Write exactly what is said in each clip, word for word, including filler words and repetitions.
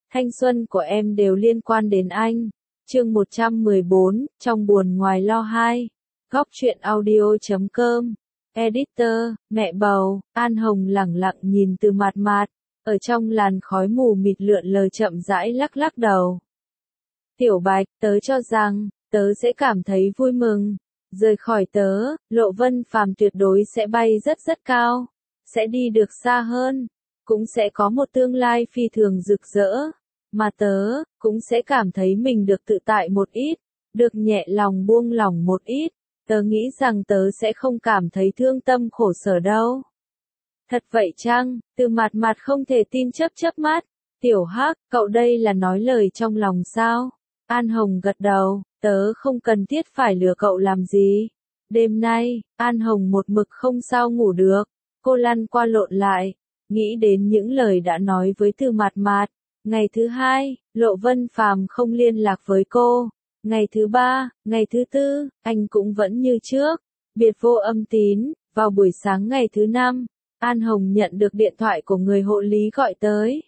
Thanh xuân của em đều liên quan đến anh. Chương một trăm mười bốn, trong buồn ngoài lo hai. Góc truyện audio chấm com. Editor, mẹ bầu, An Hồng lẳng lặng nhìn Từ Mạt Mạt, ở trong làn khói mù mịt lượn lờ chậm rãi lắc lắc đầu. Tiểu Bạch, tớ cho rằng, tớ sẽ cảm thấy vui mừng. Rời khỏi tớ, Lộ Vân Phàm tuyệt đối sẽ bay rất rất cao, sẽ đi được xa hơn, cũng sẽ có một tương lai phi thường rực rỡ. Mà tớ, cũng sẽ cảm thấy mình được tự tại một ít, được nhẹ lòng buông lòng một ít. Tớ nghĩ rằng tớ sẽ không cảm thấy thương tâm khổ sở đâu. Thật vậy chăng? Từ Mạt Mạt không thể tin chớp chớp mắt. Tiểu Hắc, cậu đây là nói lời trong lòng sao? An Hồng gật đầu, tớ không cần thiết phải lừa cậu làm gì. Đêm nay, An Hồng một mực không sao ngủ được. Cô lăn qua lộn lại, nghĩ đến những lời đã nói với Từ Mạt Mạt. Ngày thứ hai, Lộ Vân Phàm không liên lạc với cô. Ngày thứ ba, ngày thứ tư, anh cũng vẫn như trước, biệt vô âm tín. Vào buổi sáng ngày thứ năm, An Hồng nhận được điện thoại của người hộ lý gọi tới.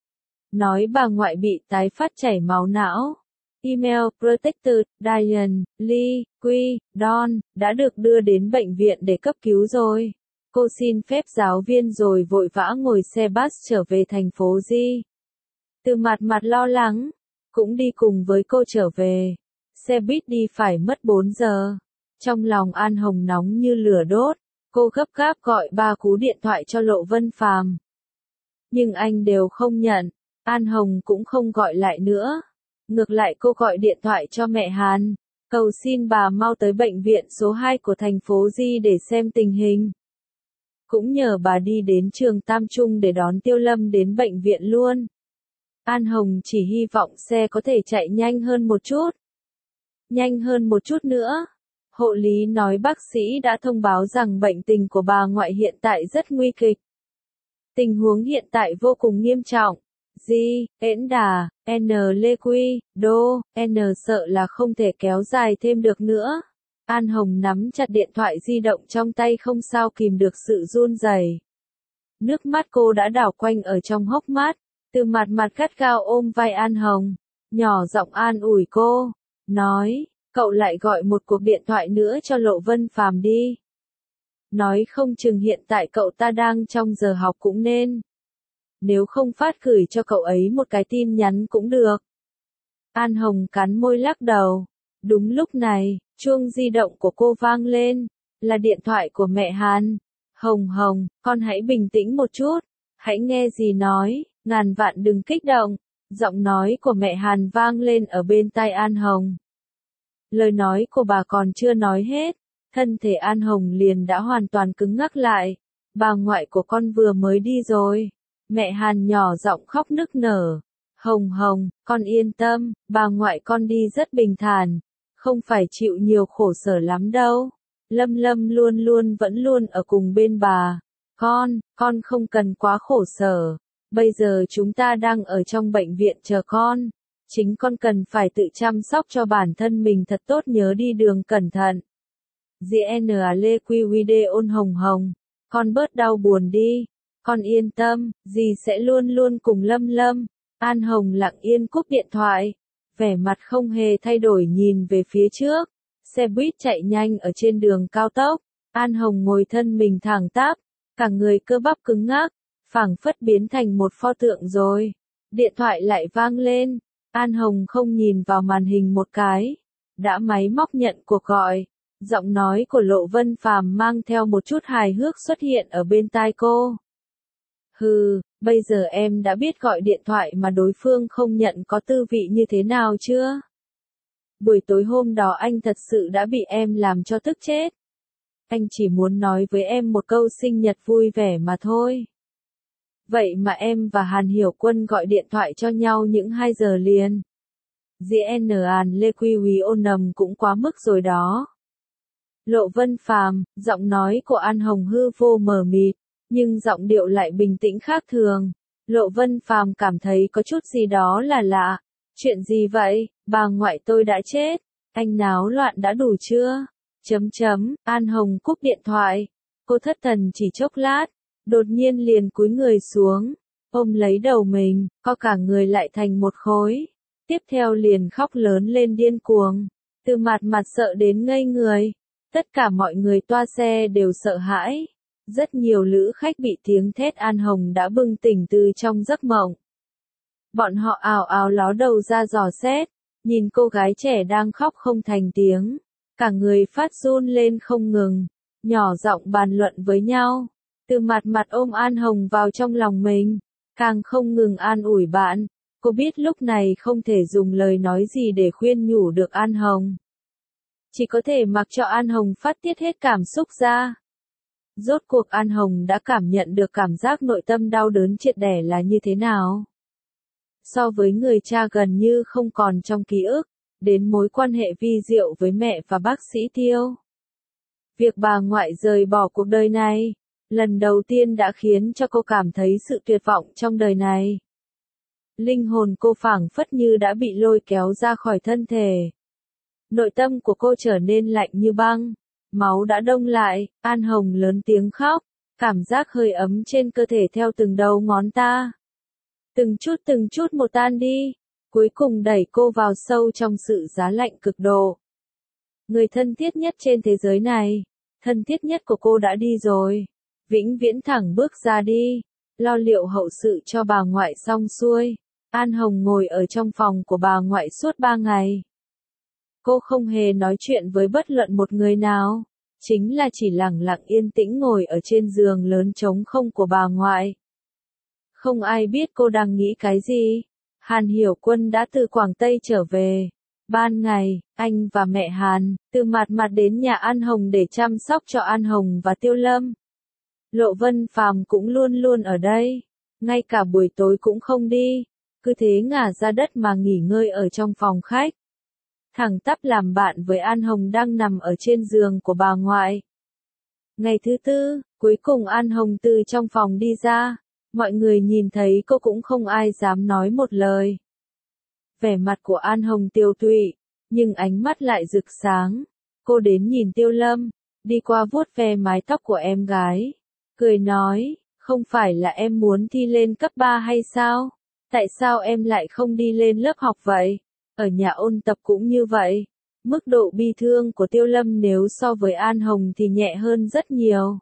Nói bà ngoại bị tái phát chảy máu não. Email Protected, Diane, Lee, Quy, Don, đã được đưa đến bệnh viện để cấp cứu rồi. Cô xin phép giáo viên rồi vội vã ngồi xe bus trở về thành phố Di. Từ Mạt Mạt lo lắng, cũng đi cùng với cô trở về. Xe buýt đi phải mất bốn giờ. Trong lòng An Hồng nóng như lửa đốt, cô gấp gáp gọi ba cú điện thoại cho Lộ Vân Phàm. Nhưng anh đều không nhận, An Hồng cũng không gọi lại nữa. Ngược lại cô gọi điện thoại cho mẹ Hàn, cầu xin bà mau tới bệnh viện số hai của thành phố Di để xem tình hình. Cũng nhờ bà đi đến trường Tam Trung để đón Tiêu Lâm đến bệnh viện luôn. An Hồng chỉ hy vọng xe có thể chạy nhanh hơn một chút. Nhanh hơn một chút nữa. Hộ lý nói bác sĩ đã thông báo rằng bệnh tình của bà ngoại hiện tại rất nguy kịch. Tình huống hiện tại vô cùng nghiêm trọng. Di, Ễn Đà, N Lê Quy, Đô, N sợ là không thể kéo dài thêm được nữa. An Hồng nắm chặt điện thoại di động trong tay không sao kìm được sự run rẩy. Nước mắt cô đã đảo quanh ở trong hốc mắt. Từ Mạt Mạt gắt gao ôm vai An Hồng, nhỏ giọng an ủi cô, nói, cậu lại gọi một cuộc điện thoại nữa cho Lộ Vân Phàm đi. Nói không chừng hiện tại cậu ta đang trong giờ học cũng nên. Nếu không phát gửi cho cậu ấy một cái tin nhắn cũng được. An Hồng cắn môi lắc đầu. Đúng lúc này, chuông di động của cô vang lên, là điện thoại của mẹ Hàn. Hồng Hồng, con hãy bình tĩnh một chút, hãy nghe dì nói. Ngàn vạn đừng kích động, giọng nói của mẹ Hàn vang lên ở bên tai An Hồng. Lời nói của bà còn chưa nói hết, thân thể An Hồng liền đã hoàn toàn cứng ngắc lại. Bà ngoại của con vừa mới đi rồi. Mẹ Hàn nhỏ giọng khóc nức nở. Hồng Hồng, con yên tâm, bà ngoại con đi rất bình thản, không phải chịu nhiều khổ sở lắm đâu. Lâm Lâm luôn luôn vẫn luôn ở cùng bên bà. Con, con không cần quá khổ sở. Bây giờ chúng ta đang ở trong bệnh viện chờ con. Chính con cần phải tự chăm sóc cho bản thân mình thật tốt, nhớ đi đường cẩn thận. giê en a Lê Quy Video ôn Hồng Hồng. Con bớt đau buồn đi. Con yên tâm, dì sẽ luôn luôn cùng Lâm Lâm. An Hồng lặng yên cúp điện thoại. Vẻ mặt không hề thay đổi nhìn về phía trước. Xe buýt chạy nhanh ở trên đường cao tốc. An Hồng ngồi thân mình thẳng tắp. Cả người cơ bắp cứng ngắc. Phảng phất biến thành một pho tượng rồi. Điện thoại lại vang lên. An Hồng không nhìn vào màn hình một cái. Đã máy móc nhận cuộc gọi. Giọng nói của Lộ Vân Phàm mang theo một chút hài hước xuất hiện ở bên tai cô. Hừ, bây giờ em đã biết gọi điện thoại mà đối phương không nhận có tư vị như thế nào chưa? Buổi tối hôm đó anh thật sự đã bị em làm cho tức chết. Anh chỉ muốn nói với em một câu sinh nhật vui vẻ mà thôi. Vậy mà em và Hàn Hiểu Quân gọi điện thoại cho nhau những hai giờ liền. giê en a Lê Quy Quý ôn nầm cũng quá mức rồi đó. Lộ Vân Phàm, giọng nói của An Hồng hư vô mờ mịt, nhưng giọng điệu lại bình tĩnh khác thường. Lộ Vân Phàm cảm thấy có chút gì đó là lạ. Chuyện gì vậy? Bà ngoại tôi đã chết. Anh náo loạn đã đủ chưa? Chấm chấm, An Hồng cúp điện thoại. Cô thất thần chỉ chốc lát. Đột nhiên liền cúi người xuống, ôm lấy đầu mình, co cả người lại thành một khối. Tiếp theo liền khóc lớn lên điên cuồng. Từ Mạt Mạt sợ đến ngây người. Tất cả mọi người toa xe đều sợ hãi. Rất nhiều lữ khách bị tiếng thét An Hồng đã bừng tỉnh từ trong giấc mộng. Bọn họ ào ào ló đầu ra dò xét, nhìn cô gái trẻ đang khóc không thành tiếng. Cả người phát run lên không ngừng, nhỏ giọng bàn luận với nhau. Từ Mạt Mạt ôm An Hồng vào trong lòng mình, càng không ngừng an ủi bạn. Cô biết lúc này không thể dùng lời nói gì để khuyên nhủ được An Hồng. Chỉ có thể mặc cho An Hồng phát tiết hết cảm xúc ra. Rốt cuộc An Hồng đã cảm nhận được cảm giác nội tâm đau đớn triệt để là như thế nào. So với người cha gần như không còn trong ký ức, đến mối quan hệ vi diệu với mẹ và bác sĩ Tiêu. Việc bà ngoại rời bỏ cuộc đời này, lần đầu tiên đã khiến cho cô cảm thấy sự tuyệt vọng trong đời này. Linh hồn cô phảng phất như đã bị lôi kéo ra khỏi thân thể. Nội tâm của cô trở nên lạnh như băng, máu đã đông lại. An Hồng lớn tiếng khóc, cảm giác hơi ấm trên cơ thể theo từng đầu ngón ta. Từng chút từng chút một tan đi, cuối cùng đẩy cô vào sâu trong sự giá lạnh cực độ. Người thân thiết nhất trên thế giới này, thân thiết nhất của cô đã đi rồi, vĩnh viễn thẳng bước ra đi, lo liệu hậu sự cho bà ngoại xong xuôi. An Hồng ngồi ở trong phòng của bà ngoại suốt ba ngày. Cô không hề nói chuyện với bất luận một người nào, chính là chỉ lặng lặng yên tĩnh ngồi ở trên giường lớn trống không của bà ngoại. Không ai biết cô đang nghĩ cái gì. Hàn Hiểu Quân đã từ Quảng Tây trở về. Ban ngày, anh và mẹ Hàn, từ Mạt Mạt đến nhà An Hồng để chăm sóc cho An Hồng và Tiêu Lâm. Lộ Vân Phàm cũng luôn luôn ở đây, ngay cả buổi tối cũng không đi, cứ thế ngả ra đất mà nghỉ ngơi ở trong phòng khách. Thẳng tắp làm bạn với An Hồng đang nằm ở trên giường của bà ngoại. Ngày thứ tư, cuối cùng An Hồng từ trong phòng đi ra. Mọi người nhìn thấy cô cũng không ai dám nói một lời. Vẻ mặt của An Hồng tiêu tụy, nhưng ánh mắt lại rực sáng. Cô đến nhìn Tiêu Lâm, đi qua vuốt ve mái tóc của em gái. Cười nói, không phải là em muốn thi lên cấp ba hay sao? Tại sao em lại không đi lên lớp học vậy? Ở nhà ôn tập cũng như vậy. Mức độ bi thương của Tiêu Lâm nếu so với An Hồng thì nhẹ hơn rất nhiều.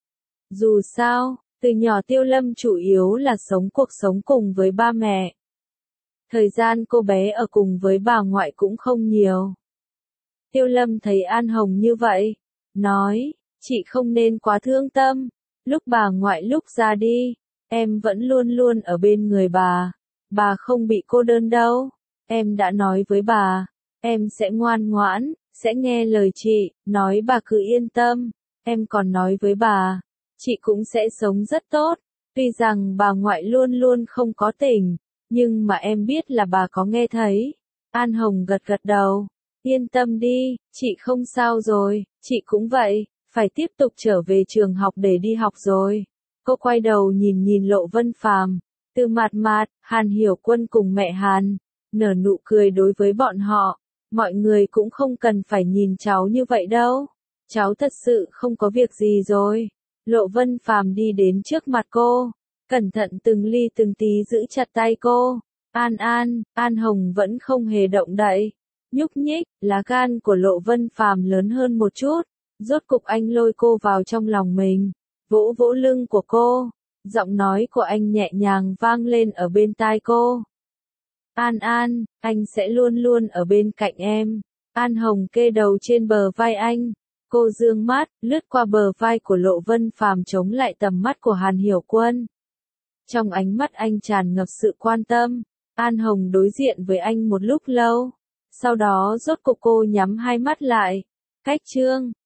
Dù sao, từ nhỏ Tiêu Lâm chủ yếu là sống cuộc sống cùng với ba mẹ. Thời gian cô bé ở cùng với bà ngoại cũng không nhiều. Tiêu Lâm thấy An Hồng như vậy, nói, chị không nên quá thương tâm. Lúc bà ngoại lúc ra đi, em vẫn luôn luôn ở bên người bà. Bà không bị cô đơn đâu. Em đã nói với bà, em sẽ ngoan ngoãn, sẽ nghe lời chị, nói bà cứ yên tâm. Em còn nói với bà, chị cũng sẽ sống rất tốt. Tuy rằng bà ngoại luôn luôn không có tỉnh, nhưng mà em biết là bà có nghe thấy. An Hồng gật gật đầu. Yên tâm đi, chị không sao rồi, chị cũng vậy, phải tiếp tục trở về trường học để đi học rồi. Cô quay đầu nhìn nhìn Lộ Vân Phàm, Từ Mạt Mạt, Hàn Hiểu Quân cùng mẹ Hàn, nở nụ cười đối với bọn họ. Mọi người cũng không cần phải nhìn cháu như vậy đâu. Cháu thật sự không có việc gì rồi. Lộ Vân Phàm đi đến trước mặt cô, cẩn thận từng ly từng tí giữ chặt tay cô. An An, An Hồng vẫn không hề động đậy. Nhúc nhích, lá gan của Lộ Vân Phàm lớn hơn một chút. Rốt cục anh lôi cô vào trong lòng mình, vỗ vỗ lưng của cô. Giọng nói của anh nhẹ nhàng vang lên ở bên tai cô. An An, anh sẽ luôn luôn ở bên cạnh em. An Hồng kê đầu trên bờ vai anh. Cô dương mắt, lướt qua bờ vai của Lộ Vân Phàm chống lại tầm mắt của Hàn Hiểu Quân. Trong ánh mắt anh tràn ngập sự quan tâm. An Hồng đối diện với anh một lúc lâu. Sau đó rốt cục cô nhắm hai mắt lại. Cách chương